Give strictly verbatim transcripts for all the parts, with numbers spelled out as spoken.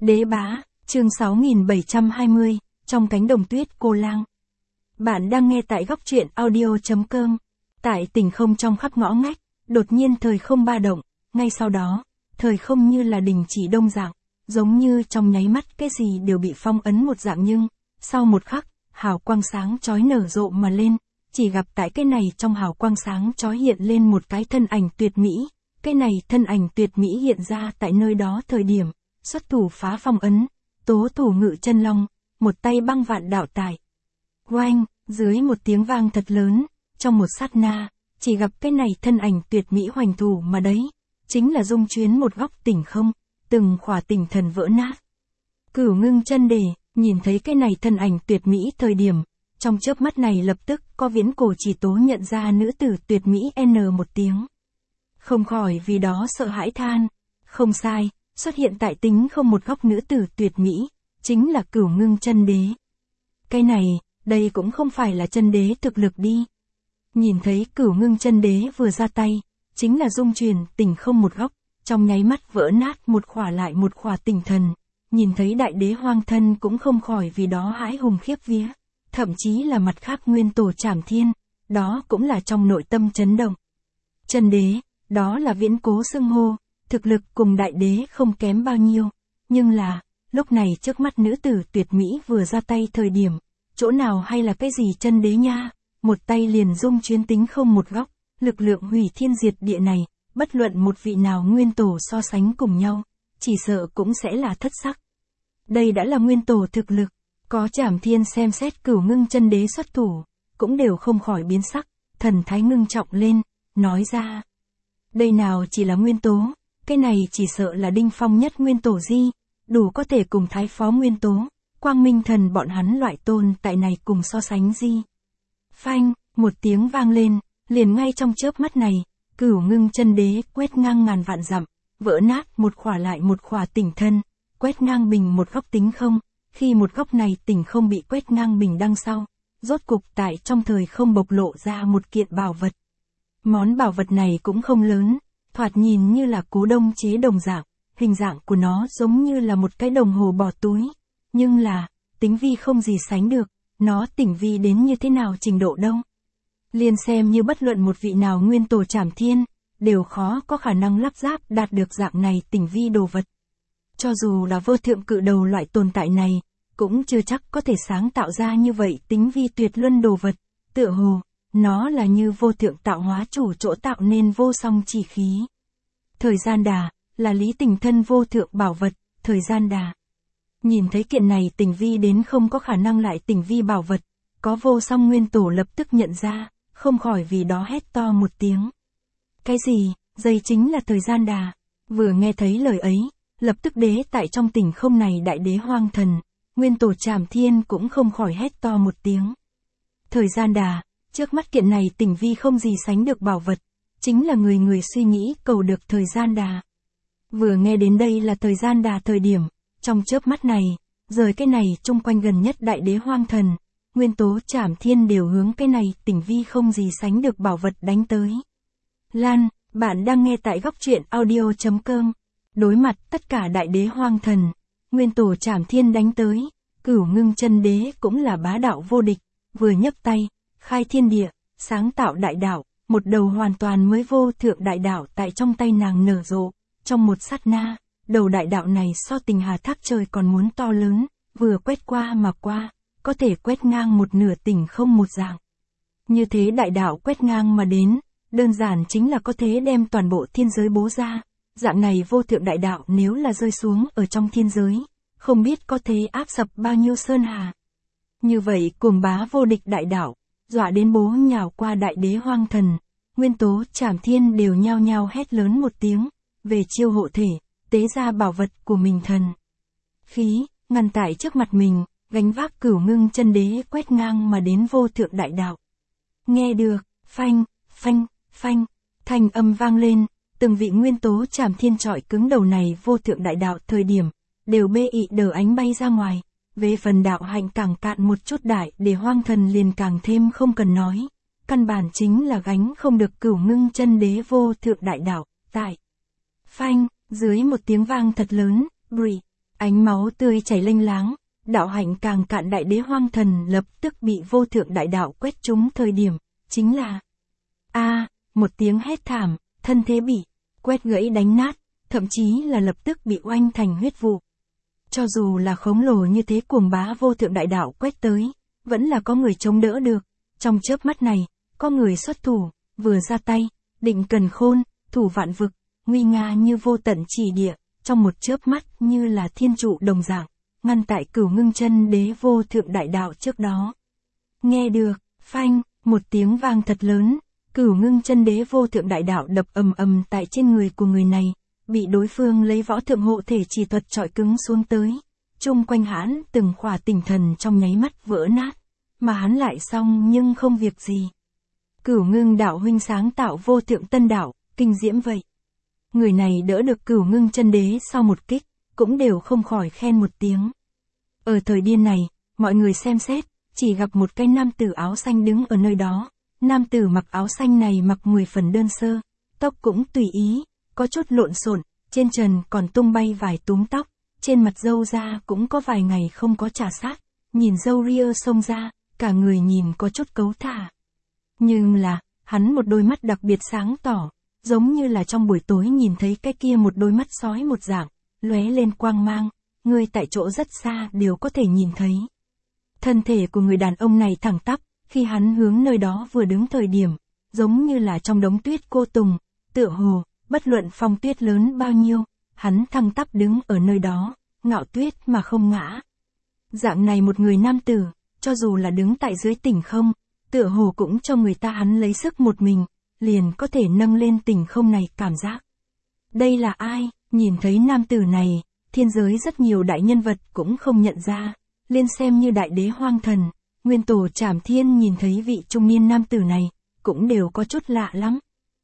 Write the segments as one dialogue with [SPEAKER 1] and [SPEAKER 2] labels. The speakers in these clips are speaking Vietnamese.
[SPEAKER 1] Đế bá, chương sáu nghìn bảy trăm hai mươi, trong cánh đồng tuyết cô lang. Bạn đang nghe tại góc truyện audio chấm com. Tại tỉnh không trong khắp ngõ ngách, đột nhiên thời không ba động, ngay sau đó, thời không như là đình chỉ đông dạng, giống như trong nháy mắt cái gì đều bị phong ấn một dạng nhưng, sau một khắc, hào quang sáng chói nở rộ mà lên, chỉ gặp tại cái này trong hào quang sáng chói hiện lên một cái thân ảnh tuyệt mỹ, cái này thân ảnh tuyệt mỹ hiện ra tại nơi đó thời điểm, xuất thủ phá phong ấn, tố thủ ngự chân long, một tay băng vạn đạo tài. Oanh, dưới một tiếng vang thật lớn, trong một sát na, chỉ gặp cái này thân ảnh tuyệt mỹ hoành thủ mà đấy, chính là dung chuyến một góc tỉnh không, từng khỏa tỉnh thần vỡ nát. Cửu ngưng chân đề, nhìn thấy cái này thân ảnh tuyệt mỹ thời điểm, trong chớp mắt này lập tức có viễn cổ chỉ tố nhận ra nữ tử tuyệt mỹ n một tiếng. Không khỏi vì đó sợ hãi than, không sai, xuất hiện tại tính không một góc nữ tử tuyệt mỹ, chính là cửu ngưng chân đế. Cái này, đây cũng không phải là chân đế thực lực đi. Nhìn thấy cửu ngưng chân đế vừa ra tay, chính là dung truyền tỉnh không một góc, trong nháy mắt vỡ nát một khỏa lại một khỏa tỉnh thần, nhìn thấy đại đế hoang thân cũng không khỏi vì đó hãi hùng khiếp vía, thậm chí là mặt khác nguyên tổ Trảm Thiên, đó cũng là trong nội tâm chấn động. Chân đế, đó là viễn cố xưng hô, thực lực cùng đại đế không kém bao nhiêu, nhưng là, lúc này trước mắt nữ tử tuyệt mỹ vừa ra tay thời điểm, chỗ nào hay là cái gì chân đế nha, một tay liền dung chuyến tính không một góc, lực lượng hủy thiên diệt địa này, bất luận một vị nào nguyên tổ so sánh cùng nhau, chỉ sợ cũng sẽ là thất sắc. Đây đã là nguyên tổ thực lực, có Trảm Thiên xem xét cửu ngưng chân đế xuất thủ, cũng đều không khỏi biến sắc, thần thái ngưng trọng lên, nói ra. Đây nào chỉ là nguyên tố, cái này chỉ sợ là đinh phong nhất nguyên tổ di, đủ có thể cùng thái phó nguyên tố, quang minh thần bọn hắn loại tôn tại này cùng so sánh di. Phanh, một tiếng vang lên, liền ngay trong chớp mắt này, cửu ngưng chân đế quét ngang ngàn vạn dặm, vỡ nát một khỏa lại một khỏa tỉnh thân, quét ngang bình một góc tính không, khi một góc này tỉnh không bị quét ngang bình đằng sau, rốt cục tại trong thời không bộc lộ ra một kiện bảo vật. Món bảo vật này cũng không lớn, thoạt nhìn như là cố đông chế đồng dạng, hình dạng của nó giống như là một cái đồng hồ bỏ túi, nhưng là, tính vi không gì sánh được, nó tỉnh vi đến như thế nào trình độ đâu. Liền xem như bất luận một vị nào nguyên tổ Trảm Thiên, đều khó có khả năng lắp ráp đạt được dạng này tỉnh vi đồ vật. Cho dù là vô thượng cự đầu loại tồn tại này, cũng chưa chắc có thể sáng tạo ra như vậy tính vi tuyệt luân đồ vật, tựa hồ, nó là như vô thượng tạo hóa chủ chỗ tạo nên vô song chỉ khí. Thời gian đà, là lý tình thân vô thượng bảo vật, thời gian đà. Nhìn thấy kiện này tỉnh vi đến không có khả năng lại tỉnh vi bảo vật, có vô song nguyên tổ lập tức nhận ra, không khỏi vì đó hét to một tiếng. Cái gì, đây chính là thời gian đà. Vừa nghe thấy lời ấy, lập tức đế tại trong tỉnh không này đại đế hoang thần, nguyên tổ Trảm Thiên cũng không khỏi hét to một tiếng. Thời gian đà, trước mắt kiện này tỉnh vi không gì sánh được bảo vật, chính là người người suy nghĩ cầu được thời gian đà. Vừa nghe đến đây là thời gian đà thời điểm, trong chớp mắt này, rời cái này chung quanh gần nhất đại đế hoang thần, nguyên tố Trảm Thiên đều hướng cái này tỉnh vi không gì sánh được bảo vật đánh tới. Lan, bạn đang nghe tại góc truyện audio chấm com. Đối mặt tất cả đại đế hoang thần, nguyên tổ Trảm Thiên đánh tới, cửu ngưng chân đế cũng là bá đạo vô địch, vừa nhấc tay, khai thiên địa, sáng tạo đại đạo, một đầu hoàn toàn mới vô thượng đại đạo tại trong tay nàng nở rộ, trong một sát na, đầu đại đạo này so tình hà thác trời còn muốn to lớn, vừa quét qua mà qua, có thể quét ngang một nửa tỉnh không một dạng. Như thế đại đạo quét ngang mà đến, đơn giản chính là có thể đem toàn bộ thiên giới bố ra, dạng này vô thượng đại đạo nếu là rơi xuống ở trong thiên giới, không biết có thể áp sập bao nhiêu sơn hà. Như vậy cuồng bá vô địch đại đạo, dọa đến bố nhào qua đại đế hoang thần, nguyên tố Trảm Thiên đều nhao nhao hét lớn một tiếng, về chiêu hộ thể, tế ra bảo vật của mình thần. Khí, ngăn tại trước mặt mình, gánh vác cửu ngưng chân đế quét ngang mà đến vô thượng đại đạo. Nghe được, phanh, phanh, phanh, thanh âm vang lên, từng vị nguyên tố Trảm Thiên trọi cứng đầu này vô thượng đại đạo thời điểm, đều bê ị đờ ánh bay ra ngoài. Về phần đạo hạnh càng cạn một chút đại để hoang thần liền càng thêm không cần nói. Căn bản chính là gánh không được cửu ngưng chân đế vô thượng đại đạo, tại. Phanh, dưới một tiếng vang thật lớn, bụi, Ánh máu tươi chảy lênh láng, đạo hạnh càng cạn đại đế hoang thần lập tức bị vô thượng đại đạo quét trúng thời điểm, chính là a một tiếng hét thảm, thân thế bị quét gãy đánh nát, thậm chí là lập tức bị oanh thành huyết vụ. Cho dù là khổng lồ như thế cuồng bá vô thượng đại đạo quét tới, vẫn là có người chống đỡ được. Trong chớp mắt này, có người xuất thủ, vừa ra tay, định cần khôn, thủ vạn vực, nguy nga như vô tận chỉ địa, trong một chớp mắt như là thiên trụ đồng dạng, ngăn tại Cửu Ngưng Chân Đế vô thượng đại đạo trước đó. Nghe được, phanh, một tiếng vang thật lớn, Cửu Ngưng Chân Đế vô thượng đại đạo đập ầm ầm tại trên người của người này, bị đối phương lấy võ thượng hộ thể chỉ thuật trọi cứng xuống tới. Chung quanh hắn từng khỏa tinh thần trong nháy mắt vỡ nát, mà hắn lại xong nhưng không việc gì. Cửu Ngưng đạo huynh sáng tạo vô thượng tân đạo, kinh diễm vậy. Người này đỡ được Cửu Ngưng Chân Đế sau một kích, cũng đều không khỏi khen một tiếng. Ở thời điên này, mọi người xem xét, chỉ gặp một cái nam tử áo xanh đứng ở nơi đó. Nam tử mặc áo xanh này mặc mười phần đơn sơ, tóc cũng tùy ý, có chút lộn xộn, trên trần còn tung bay vài túm tóc, trên mặt râu da cũng có vài ngày không có chà sát, nhìn râu ria xông ra, cả người nhìn có chút cấu thả. Nhưng là, hắn một đôi mắt đặc biệt sáng tỏ, giống như là trong buổi tối nhìn thấy cái kia một đôi mắt sói một dạng, lóe lên quang mang, người tại chỗ rất xa đều có thể nhìn thấy. Thân thể của người đàn ông này thẳng tắp, khi hắn hướng nơi đó vừa đứng thời điểm, giống như là trong đống tuyết cô tùng, tựa hồ, bất luận phong tuyết lớn bao nhiêu, hắn thẳng tắp đứng ở nơi đó, ngạo tuyết mà không ngã. Dạng này một người nam tử, cho dù là đứng tại dưới tỉnh không, tựa hồ cũng cho người ta hắn lấy sức một mình, liền có thể nâng lên tỉnh không này cảm giác. Đây là ai? Nhìn thấy nam tử này, thiên giới rất nhiều đại nhân vật cũng không nhận ra, liên xem như đại đế hoang thần, nguyên tổ Trảm Thiên nhìn thấy vị trung niên nam tử này, cũng đều có chút lạ lắm.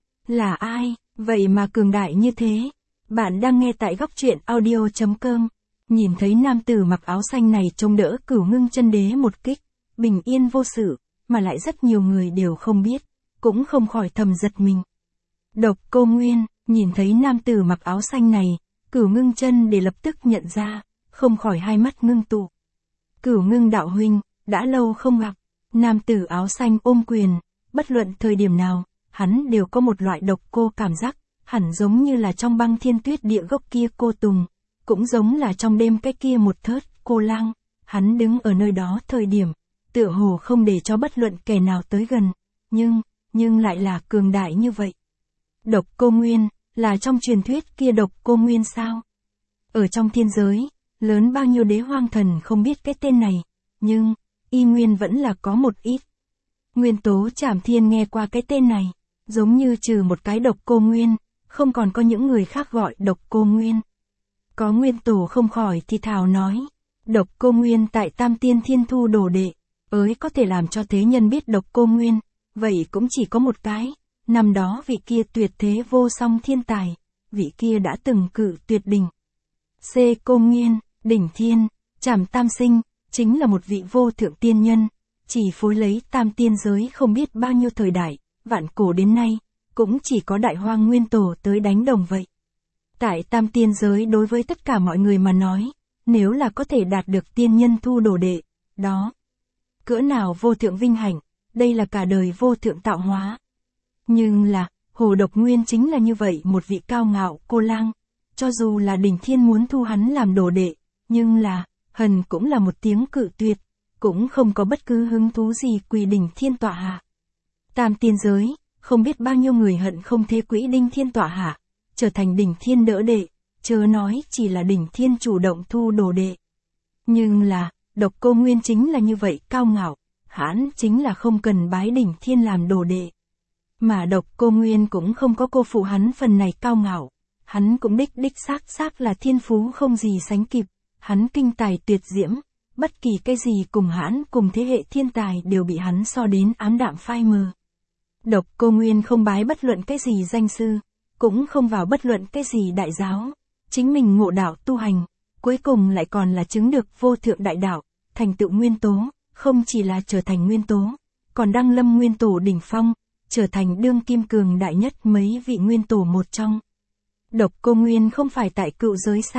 [SPEAKER 1] Là ai? Vậy mà cường đại như thế. Bạn đang nghe tại góc truyện audio chấm com. Nhìn thấy nam tử mặc áo xanh này chống đỡ Cửu Ngưng Chân Đế một kích, bình yên vô sự, mà lại rất nhiều người đều không biết, cũng không khỏi thầm giật mình. Độc Cô Nguyên, nhìn thấy nam tử mặc áo xanh này, Cửu Ngưng Chân Đế lập tức nhận ra, không khỏi hai mắt ngưng tụ. Cửu Ngưng đạo huynh, đã lâu không gặp. Nam tử áo xanh ôm quyền, bất luận thời điểm nào, hắn đều có một loại độc cô cảm giác, hẳn giống như là trong băng thiên tuyết địa gốc kia cô tùng, cũng giống là trong đêm cái kia một thớt cô lang, hắn đứng ở nơi đó thời điểm, tựa hồ không để cho bất luận kẻ nào tới gần, nhưng, nhưng lại là cường đại như vậy. Độc Cô Nguyên, là trong truyền thuyết kia Độc Cô Nguyên sao? Ở trong thiên giới, lớn bao nhiêu đế hoang thần không biết cái tên này, nhưng, y nguyên vẫn là có một ít. Nguyên tố Trảm Thiên nghe qua cái tên này, giống như trừ một cái Độc Cô Nguyên, không còn có những người khác gọi Độc Cô Nguyên. Có nguyên tổ không khỏi thì thào nói, Độc Cô Nguyên tại Tam Tiên Thiên Thu đồ đệ, ới có thể làm cho thế nhân biết Độc Cô Nguyên, vậy cũng chỉ có một cái, năm đó vị kia tuyệt thế vô song thiên tài, vị kia đã từng cự tuyệt đỉnh. C. Cô Nguyên, đỉnh thiên, Trảm Tam Sinh, chính là một vị vô thượng tiên nhân, chỉ phối lấy tam tiên giới không biết bao nhiêu thời đại, vạn cổ đến nay, cũng chỉ có đại hoang nguyên tổ tới đánh đồng vậy. Tại tam tiên giới đối với tất cả mọi người mà nói, nếu là có thể đạt được tiên nhân thu đồ đệ, đó. Cỡ nào vô thượng vinh hạnh, đây là cả đời vô thượng tạo hóa. Nhưng là, Hồ Độc Nguyên chính là như vậy một vị cao ngạo cô lang, cho dù là đỉnh thiên muốn thu hắn làm đồ đệ, nhưng là, hần cũng là một tiếng cự tuyệt, cũng không có bất cứ hứng thú gì quỳ đỉnh thiên tọa hạ. Tam tiên giới, không biết bao nhiêu người hận không thế quỹ đinh thiên tọa hạ, trở thành đỉnh thiên đỡ đệ, chớ nói chỉ là đỉnh thiên chủ động thu đồ đệ. Nhưng là, Độc Cô Nguyên chính là như vậy cao ngạo, hắn chính là không cần bái đỉnh thiên làm đồ đệ. Mà Độc Cô Nguyên cũng không có cô phụ hắn phần này cao ngạo, hắn cũng đích đích xác xác là thiên phú không gì sánh kịp, hắn kinh tài tuyệt diễm, bất kỳ cái gì cùng hắn cùng thế hệ thiên tài đều bị hắn so đến ám đạm phai mờ. Độc Cô Nguyên không bái bất luận cái gì danh sư, cũng không vào bất luận cái gì đại giáo, chính mình ngộ đạo tu hành, cuối cùng lại còn là chứng được vô thượng đại đạo, thành tựu nguyên tố, không chỉ là trở thành nguyên tố, còn đăng lâm nguyên tổ đỉnh phong, trở thành đương kim cường đại nhất mấy vị nguyên tổ một trong. Độc Cô Nguyên không phải tại cựu giới sao?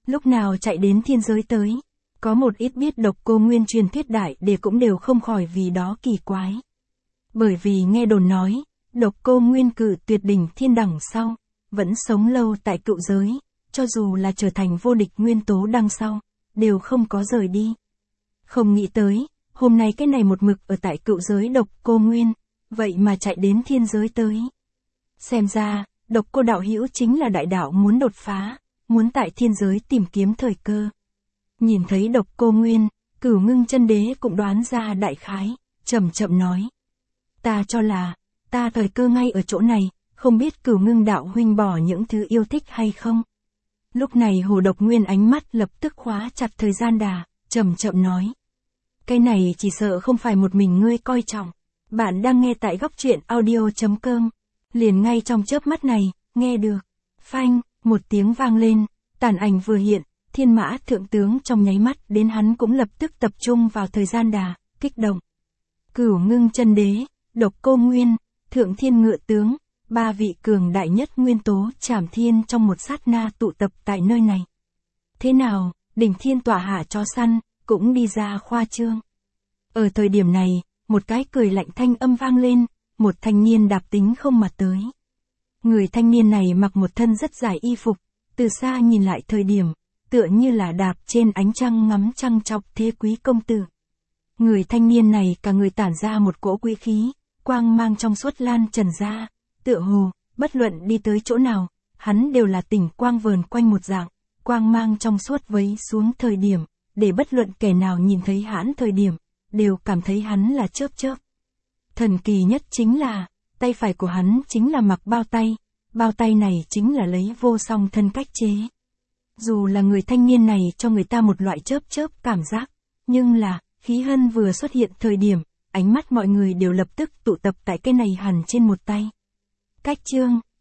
[SPEAKER 1] Lúc nào chạy đến thiên giới tới. Có một ít biết Độc Cô Nguyên truyền thuyết đại để cũng đều không khỏi vì đó kỳ quái. Bởi vì nghe đồn nói, Độc Cô Nguyên cự tuyệt đỉnh thiên đẳng sau, vẫn sống lâu tại cựu giới, cho dù là trở thành vô địch nguyên tố đằng sau, đều không có rời đi. Không nghĩ tới, hôm nay cái này một mực ở tại cựu giới Độc Cô Nguyên, vậy mà chạy đến thiên giới tới. Xem ra, Độc Cô đạo hữu chính là đại đạo muốn đột phá, muốn tại thiên giới tìm kiếm thời cơ. Nhìn thấy Độc Cô Nguyên, Cửu Ngưng Chân Đế cũng đoán ra đại khái, chậm chậm nói. Ta cho là, ta thời cơ ngay ở chỗ này, không biết Cửu Ngưng đạo huynh bỏ những thứ yêu thích hay không. Lúc này Hồ Độc Nguyên ánh mắt lập tức khóa chặt thời gian đà, chậm chậm nói. Cái này chỉ sợ không phải một mình ngươi coi trọng. Bạn đang nghe tại góc truyện audio chấm com. Liền ngay trong chớp mắt này, nghe được. Phanh, một tiếng vang lên, tàn ảnh vừa hiện, Thiên Mã thượng tướng trong nháy mắt đến hắn cũng lập tức tập trung vào thời gian đà, kích động. Cửu Ngưng Chân Đế, Độc Cô Nguyên, Thượng Thiên Ngự tướng, ba vị cường đại nhất nguyên tố Trảm Thiên trong một sát na tụ tập tại nơi này. Thế nào, đỉnh thiên tỏa hạ chó săn, cũng đi ra khoa trương. Ở thời điểm này, một cái cười lạnh thanh âm vang lên, một thanh niên đạp tính không mà tới. Người thanh niên này mặc một thân rất dài y phục, từ xa nhìn lại thời điểm, tựa như là đạp trên ánh trăng ngắm trăng chọc thế quý công tử. Người thanh niên này cả người tản ra một cỗ quý khí, quang mang trong suốt lan trần ra, tựa hồ, bất luận đi tới chỗ nào, hắn đều là tỉnh quang vờn quanh một dạng, quang mang trong suốt vấy xuống thời điểm, để bất luận kẻ nào nhìn thấy hắn thời điểm, đều cảm thấy hắn là chớp chớp. Thần kỳ nhất chính là, tay phải của hắn chính là mặc bao tay, bao tay này chính là lấy vô song thân cách chế. Dù là người thanh niên này cho người ta một loại chớp chớp cảm giác, nhưng là, khí hân vừa xuất hiện thời điểm, ánh mắt mọi người đều lập tức tụ tập tại cái này hẳn trên một tay. Cách chương